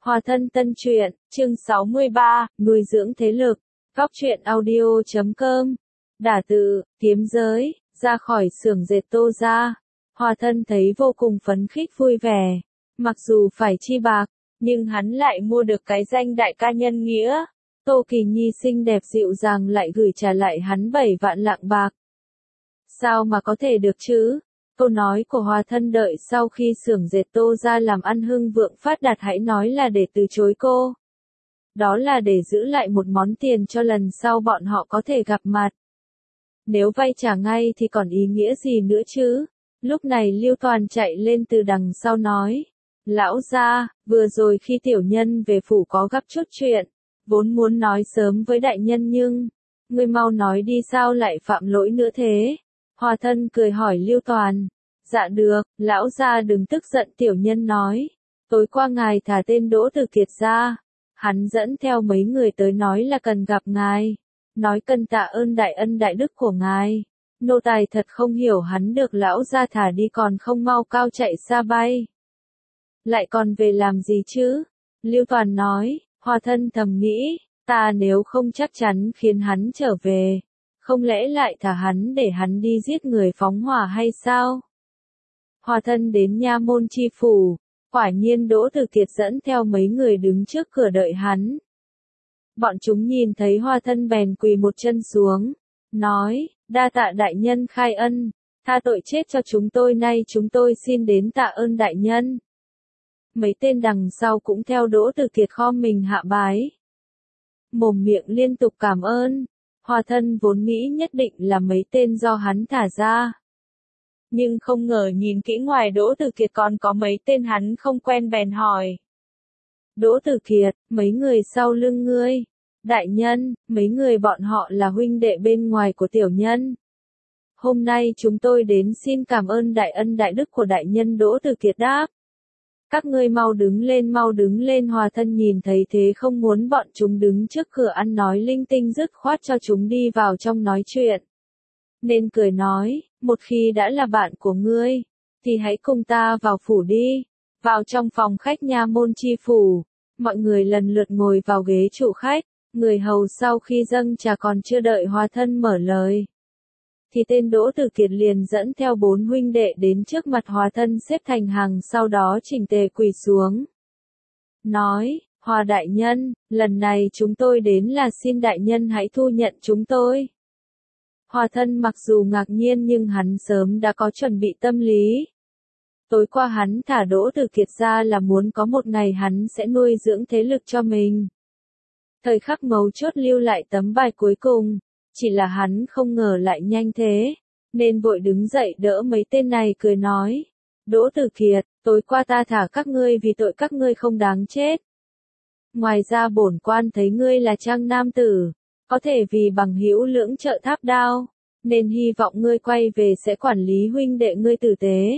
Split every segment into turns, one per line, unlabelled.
Hòa thân tân truyện, chương 63, nuôi dưỡng thế lực, góc truyện audio.com. Đả tự, kiếm giới, ra khỏi xưởng dệt Tô gia. Hòa thân thấy vô cùng phấn khích vui vẻ. Mặc dù phải chi bạc, nhưng hắn lại mua được cái danh đại ca nhân nghĩa. Tô Kỳ Nhi xinh đẹp dịu dàng lại gửi trả lại hắn 7 vạn lạng bạc. Sao mà có thể được chứ? Câu nói của Hòa thân đợi sau khi xưởng dệt Tô gia làm ăn hưng vượng phát đạt hãy nói là để từ chối cô. Đó là để giữ lại một món tiền cho lần sau bọn họ có thể gặp mặt. Nếu vay trả ngay thì còn ý nghĩa gì nữa chứ? Lúc này Lưu Toàn chạy lên từ đằng sau nói. Lão gia, vừa rồi khi tiểu nhân về phủ có gặp chút chuyện, vốn muốn nói sớm với đại nhân nhưng, ngươi mau nói đi sao lại phạm lỗi nữa thế? Hòa thân cười hỏi Lưu Toàn. Dạ được, lão gia đừng tức giận tiểu nhân nói. Tối qua ngài thả tên Đỗ Tử Kiệt ra. Hắn dẫn theo mấy người tới nói là cần gặp ngài. Nói cần tạ ơn đại ân đại đức của ngài. Nô tài thật không hiểu hắn được lão gia thả đi còn không mau cao chạy xa bay. Lại còn về làm gì chứ? Lưu Toàn nói, Hòa thân thầm nghĩ, ta nếu không chắc chắn khiến hắn trở về. Không lẽ lại thả hắn để hắn đi giết người phóng hỏa hay sao? Hòa thân đến nha môn chi phủ, quả nhiên Đỗ Tử Kiệt dẫn theo mấy người đứng trước cửa đợi hắn. Bọn chúng nhìn thấy Hòa thân bèn quỳ một chân xuống, nói, đa tạ đại nhân khai ân, tha tội chết cho chúng tôi nay chúng tôi xin đến tạ ơn đại nhân. Mấy tên đằng sau cũng theo Đỗ Tử Kiệt khom mình hạ bái. Mồm miệng liên tục cảm ơn. Hòa thân vốn nghĩ nhất định là mấy tên do hắn thả ra. Nhưng không ngờ nhìn kỹ ngoài Đỗ Tử Kiệt còn có mấy tên hắn không quen bèn hỏi. Đỗ Tử Kiệt, mấy người sau lưng ngươi. Đại nhân, mấy người bọn họ là huynh đệ bên ngoài của tiểu nhân. Hôm nay chúng tôi đến xin cảm ơn đại ân đại đức của đại nhân. Đỗ Tử Kiệt đáp. Các ngươi mau đứng lên. Hòa thân nhìn thấy thế không muốn bọn chúng đứng trước cửa ăn nói linh tinh dứt khoát cho chúng đi vào trong nói chuyện. Nên cười nói, một khi đã là bạn của ngươi, thì hãy cùng ta vào phủ đi. Vào trong phòng khách nha môn chi phủ, mọi người lần lượt ngồi vào ghế chủ khách, người hầu sau khi dâng trà còn chưa đợi Hòa thân mở lời. Thì tên Đỗ Tử Kiệt liền dẫn theo 4 huynh đệ đến trước mặt Hòa thân xếp thành hàng sau đó chỉnh tề quỳ xuống. Nói, Hòa đại nhân, lần này chúng tôi đến là xin đại nhân hãy thu nhận chúng tôi. Hòa thân mặc dù ngạc nhiên nhưng hắn sớm đã có chuẩn bị tâm lý. Tối qua hắn thả Đỗ Tử Kiệt ra là muốn có một ngày hắn sẽ nuôi dưỡng thế lực cho mình. Thời khắc mấu chốt lưu lại tấm bài cuối cùng. Chỉ là hắn không ngờ lại nhanh thế, nên vội đứng dậy đỡ mấy tên này cười nói. Đỗ Tử Kiệt, tối qua ta thả các ngươi vì tội các ngươi không đáng chết. Ngoài ra bổn quan thấy ngươi là trang nam tử, có thể vì bằng hữu lưỡng trợ tháp đao, nên hy vọng ngươi quay về sẽ quản lý huynh đệ ngươi tử tế.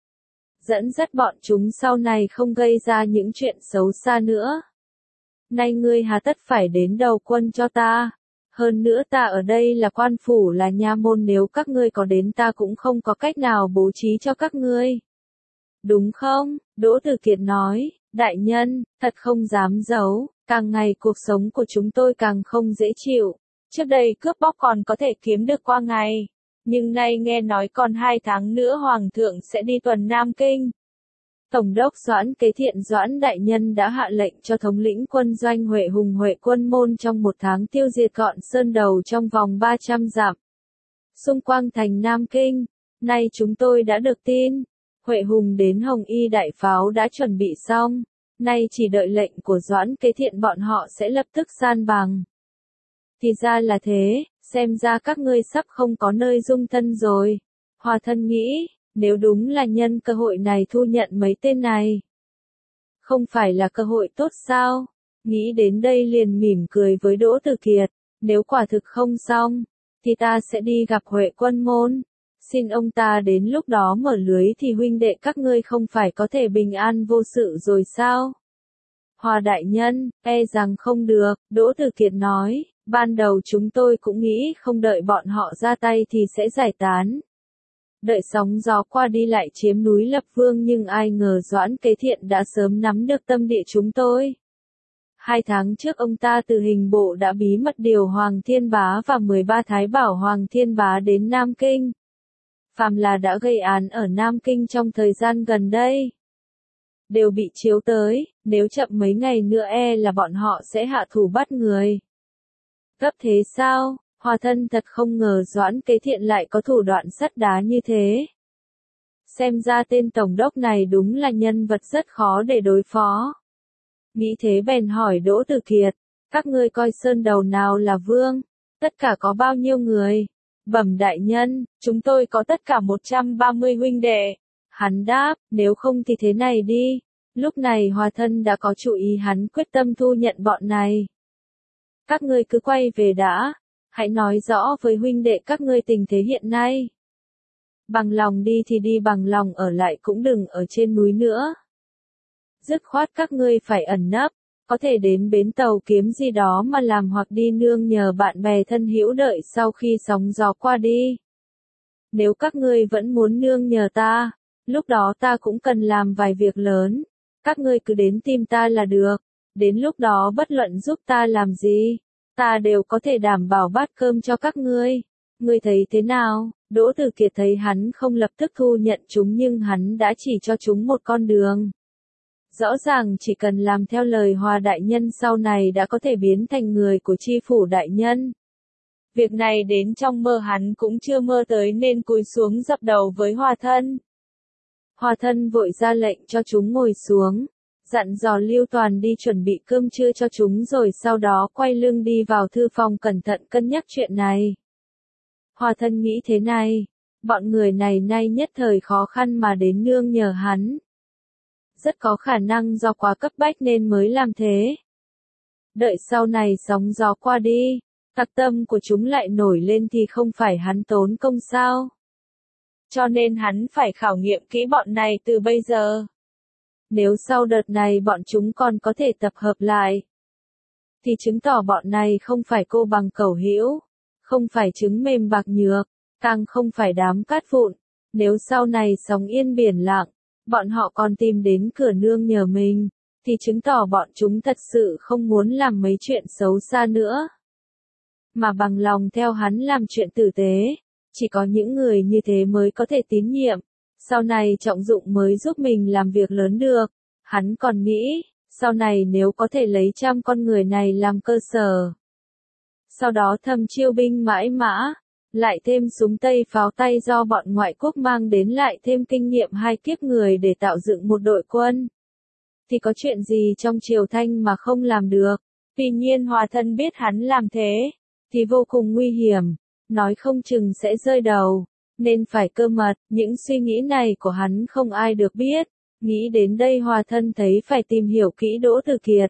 Dẫn dắt bọn chúng sau này không gây ra những chuyện xấu xa nữa. Nay ngươi hà tất phải đến đầu quân cho ta. Hơn nữa ta ở đây là quan phủ là nha môn nếu các ngươi có đến ta cũng không có cách nào bố trí cho các ngươi. Đúng không? Đỗ Tử Kiệt nói, đại nhân, thật không dám giấu, càng ngày cuộc sống của chúng tôi càng không dễ chịu. Trước đây cướp bóc còn có thể kiếm được qua ngày, nhưng nay nghe nói còn 2 tháng nữa Hoàng thượng sẽ đi tuần Nam Kinh. Tổng đốc Doãn Kế Thiện Doãn đại nhân đã hạ lệnh cho thống lĩnh quân doanh Huệ Hùng Huệ Quân Môn trong 1 tháng tiêu diệt Gọn Sơn Đầu trong vòng 300 dặm. Xung quanh thành Nam Kinh, nay chúng tôi đã được tin, Huệ Hùng đến Hồng Y đại pháo đã chuẩn bị xong, nay chỉ đợi lệnh của Doãn Kế Thiện bọn họ sẽ lập tức san bằng. Thì ra là thế, xem ra các ngươi sắp không có nơi dung thân rồi. Hòa thân nghĩ. Nếu đúng là nhân cơ hội này thu nhận mấy tên này, không phải là cơ hội tốt sao? Nghĩ đến đây liền mỉm cười với Đỗ Tử Kiệt, nếu quả thực không xong, thì ta sẽ đi gặp Huệ Quân Môn, xin ông ta đến lúc đó mở lưới thì huynh đệ các ngươi không phải có thể bình an vô sự rồi sao? Hòa đại nhân, e rằng không được, Đỗ Tử Kiệt nói, ban đầu chúng tôi cũng nghĩ không đợi bọn họ ra tay thì sẽ giải tán. Đợi sóng gió qua đi lại chiếm núi lập vương, nhưng ai ngờ Doãn Kế Thiện đã sớm nắm được tâm địa chúng tôi. 2 tháng trước ông ta từ hình bộ đã bí mật điều Hoàng Thiên Bá và 13 thái bảo Hoàng Thiên Bá đến Nam Kinh. Phàm là đã gây án ở Nam Kinh trong thời gian gần đây, đều bị chiếu tới, nếu chậm mấy ngày nữa là bọn họ sẽ hạ thủ bắt người. Gấp thế sao? Hòa Thân thật không ngờ Doãn Kế Thiện lại có thủ đoạn sắt đá như thế. Xem ra tên tổng đốc này đúng là nhân vật rất khó để đối phó. Nghĩ thế bèn hỏi Đỗ Tử Kiệt, các ngươi coi sơn đầu nào là vương, tất cả có bao nhiêu người? Bẩm đại nhân, chúng tôi có tất cả 130 huynh đệ. Hắn đáp, nếu không thì thế này đi. Lúc này Hòa Thân đã có chủ ý, hắn quyết tâm thu nhận bọn này. Các ngươi cứ quay về đã, hãy nói rõ với huynh đệ các ngươi tình thế hiện nay. Bằng lòng đi thì đi, bằng lòng ở lại cũng đừng ở trên núi nữa. Dứt khoát các ngươi phải ẩn nấp, có thể đến bến tàu kiếm gì đó mà làm, hoặc đi nương nhờ bạn bè thân hữu đợi sau khi sóng gió qua đi. Nếu các ngươi vẫn muốn nương nhờ ta, lúc đó ta cũng cần làm vài việc lớn. Các ngươi cứ đến tìm ta là được, đến lúc đó bất luận giúp ta làm gì, ta đều có thể đảm bảo bát cơm cho các ngươi. Ngươi thấy thế nào? Đỗ Tử Kiệt thấy hắn không lập tức thu nhận chúng, nhưng hắn đã chỉ cho chúng một con đường. Rõ ràng chỉ cần làm theo lời Hòa đại nhân, sau này đã có thể biến thành người của tri phủ đại nhân. Việc này đến trong mơ hắn cũng chưa mơ tới, nên cúi xuống dập đầu với Hòa Thân. Hòa Thân vội ra lệnh cho chúng ngồi xuống, dặn dò Lưu Toàn đi chuẩn bị cơm trưa cho chúng, rồi sau đó quay lưng đi vào thư phòng cẩn thận cân nhắc chuyện này. Hòa Thân nghĩ thế này, bọn người này nay nhất thời khó khăn mà đến nương nhờ hắn. Rất có khả năng do quá cấp bách nên mới làm thế. Đợi sau này sóng gió qua đi, tặc tâm của chúng lại nổi lên thì không phải hắn tốn công sao? Cho nên hắn phải khảo nghiệm kỹ bọn này từ bây giờ. Nếu sau đợt này bọn chúng còn có thể tập hợp lại, thì chứng tỏ bọn này không phải cô bằng cẩu hữu, không phải trứng mềm bạc nhược, càng không phải đám cát vụn. Nếu sau này sóng yên biển lặng, bọn họ còn tìm đến cửa nương nhờ mình, thì chứng tỏ bọn chúng thật sự không muốn làm mấy chuyện xấu xa nữa, mà bằng lòng theo hắn làm chuyện tử tế. Chỉ có những người như thế mới có thể tín nhiệm, sau này trọng dụng mới giúp mình làm việc lớn được. Hắn còn nghĩ, sau này nếu có thể lấy 100 con người này làm cơ sở, sau đó thâm chiêu binh mãi mã, lại thêm súng Tây pháo tay do bọn ngoại quốc mang đến, lại thêm kinh nghiệm 2 kiếp người để tạo dựng một đội quân, thì có chuyện gì trong triều Thanh mà không làm được. Tuy nhiên Hòa Thân biết hắn làm thế thì vô cùng nguy hiểm, nói không chừng sẽ rơi đầu, nên phải cơ mật. Những suy nghĩ này của hắn không ai được biết. Nghĩ đến đây Hòa Thân thấy phải tìm hiểu kỹ Đỗ Tử Kiệt,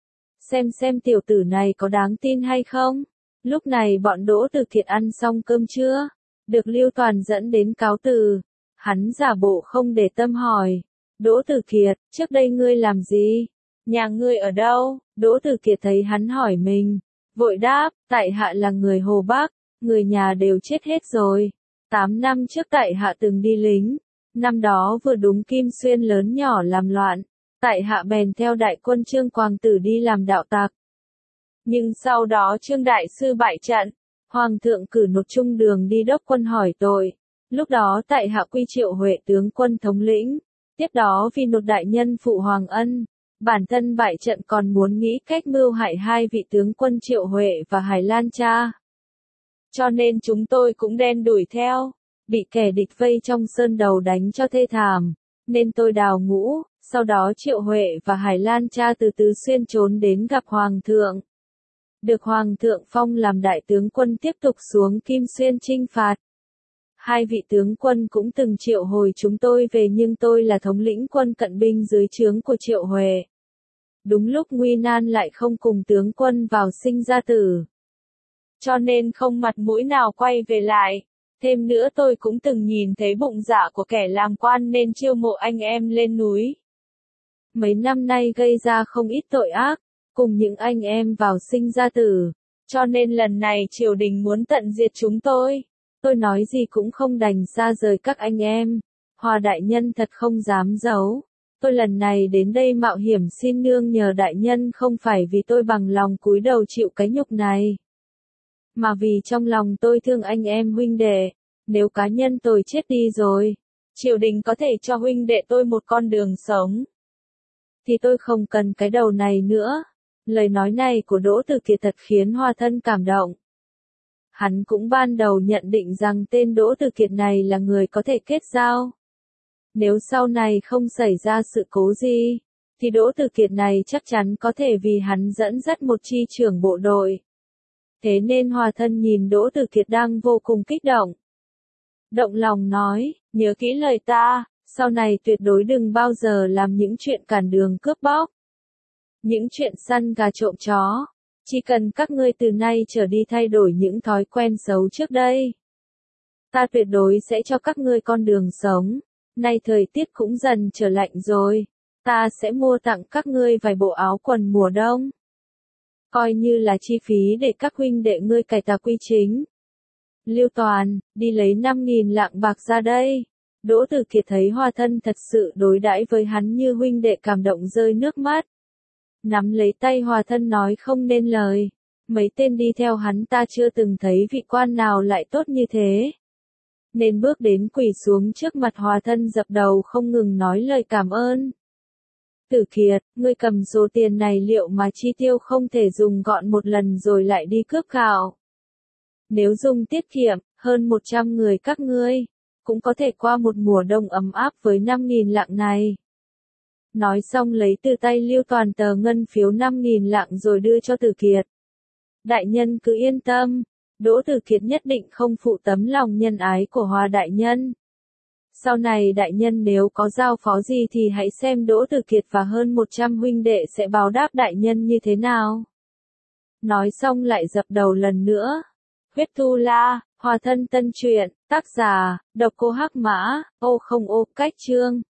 xem tiểu tử này có đáng tin hay không. Lúc này bọn Đỗ Tử Kiệt ăn xong cơm trưa, được Lưu Toàn dẫn đến cáo từ. Hắn giả bộ không để tâm hỏi, Đỗ Tử Kiệt, trước đây ngươi làm gì? Nhà ngươi ở đâu? Đỗ Tử Kiệt thấy hắn hỏi mình, vội đáp, tại hạ là người Hồ Bắc, người nhà đều chết hết rồi. 8 năm trước tại hạ từng đi lính, năm đó vừa đúng Kim Xuyên lớn nhỏ làm loạn, tại hạ bèn theo đại quân Trương Quang Tử đi làm đạo tặc. Nhưng sau đó Trương Đại Sư bại trận, Hoàng thượng cử Nột Trung Đường đi đốc quân hỏi tội. Lúc đó tại hạ quy Triệu Huệ tướng quân thống lĩnh, tiếp đó vì Nột đại nhân phụ Hoàng ân, bản thân bại trận còn muốn nghĩ cách mưu hại 2 vị tướng quân Triệu Huệ và Hải Lan Cha. Cho nên chúng tôi cũng đen đuổi theo, bị kẻ địch vây trong sơn đầu đánh cho thê thảm, nên tôi đào ngũ. Sau đó Triệu Huệ và Hải Lan Cha từ Tứ Xuyên trốn đến gặp Hoàng thượng, được Hoàng thượng phong làm đại tướng quân tiếp tục xuống Kim Xuyên chinh phạt. 2 vị tướng quân cũng từng triệu hồi chúng tôi về, nhưng tôi là thống lĩnh quân cận binh dưới trướng của Triệu Huệ. Đúng lúc nguy nan lại không cùng tướng quân vào sinh ra tử, cho nên không mặt mũi nào quay về lại. Thêm nữa tôi cũng từng nhìn thấy bụng dạ của kẻ làm quan nên chiêu mộ anh em lên núi. Mấy năm nay gây ra không ít tội ác, cùng những anh em vào sinh ra tử, cho nên lần này triều đình muốn tận diệt chúng tôi. Tôi nói gì cũng không đành xa rời các anh em. Hòa đại nhân thật không dám giấu. Tôi lần này đến đây mạo hiểm xin nương nhờ đại nhân không phải vì tôi bằng lòng cúi đầu chịu cái nhục này. Mà vì trong lòng tôi thương anh em huynh đệ. Nếu cá nhân tôi chết đi rồi, triều đình có thể cho huynh đệ tôi một con đường sống. Thì tôi không cần cái đầu này nữa. Lời nói này của Đỗ Tử Kiệt thật khiến Hòa Thân cảm động. Hắn cũng ban đầu nhận định rằng tên Đỗ Tử Kiệt này là người có thể kết giao. Nếu sau này không xảy ra sự cố gì, thì Đỗ Tử Kiệt này chắc chắn có thể vì hắn dẫn dắt một chi trưởng bộ đội. Thế nên Hòa Thân nhìn Đỗ Tử Kiệt đang vô cùng kích động. Động lòng nói, nhớ kỹ lời ta, sau này tuyệt đối đừng bao giờ làm những chuyện cản đường cướp bóc. Những chuyện săn gà trộm chó. Chỉ cần các ngươi từ nay trở đi thay đổi những thói quen xấu trước đây. Ta tuyệt đối sẽ cho các ngươi con đường sống. Nay thời tiết cũng dần trở lạnh rồi. Ta sẽ mua tặng các ngươi vài bộ áo quần mùa đông. Coi như là chi phí để các huynh đệ ngươi cải tà quy chính. Lưu Toàn, đi lấy 5.000 lạng bạc ra đây. Đỗ Tử Kiệt thấy Hòa Thân thật sự đối đãi với hắn như huynh đệ cảm động rơi nước mắt. Nắm lấy tay Hòa Thân nói không nên lời. Mấy tên đi theo hắn ta chưa từng thấy vị quan nào lại tốt như thế. Nên bước đến quỳ xuống trước mặt Hòa Thân dập đầu không ngừng nói lời cảm ơn. Tử Kiệt, ngươi cầm số tiền này liệu mà chi tiêu không thể dùng gọn một lần rồi lại đi cướp gạo. Nếu dùng tiết kiệm, hơn 100 người các ngươi, cũng có thể qua một mùa đông ấm áp với 5.000 lạng này. Nói xong lấy từ tay Lưu Toàn tờ ngân phiếu 5.000 lạng rồi đưa cho Tử Kiệt. Đại nhân cứ yên tâm, Đỗ Tử Kiệt nhất định không phụ tấm lòng nhân ái của Hòa đại nhân. Sau này đại nhân nếu có giao phó gì thì hãy xem Đỗ Tử Kiệt và hơn 100 huynh đệ sẽ báo đáp đại nhân như thế nào. Nói xong lại dập đầu lần nữa. Huyết Tu La, Hòa Thân tân truyện, tác giả, Độc Cô Hắc Mã, ô không ô, cách chương.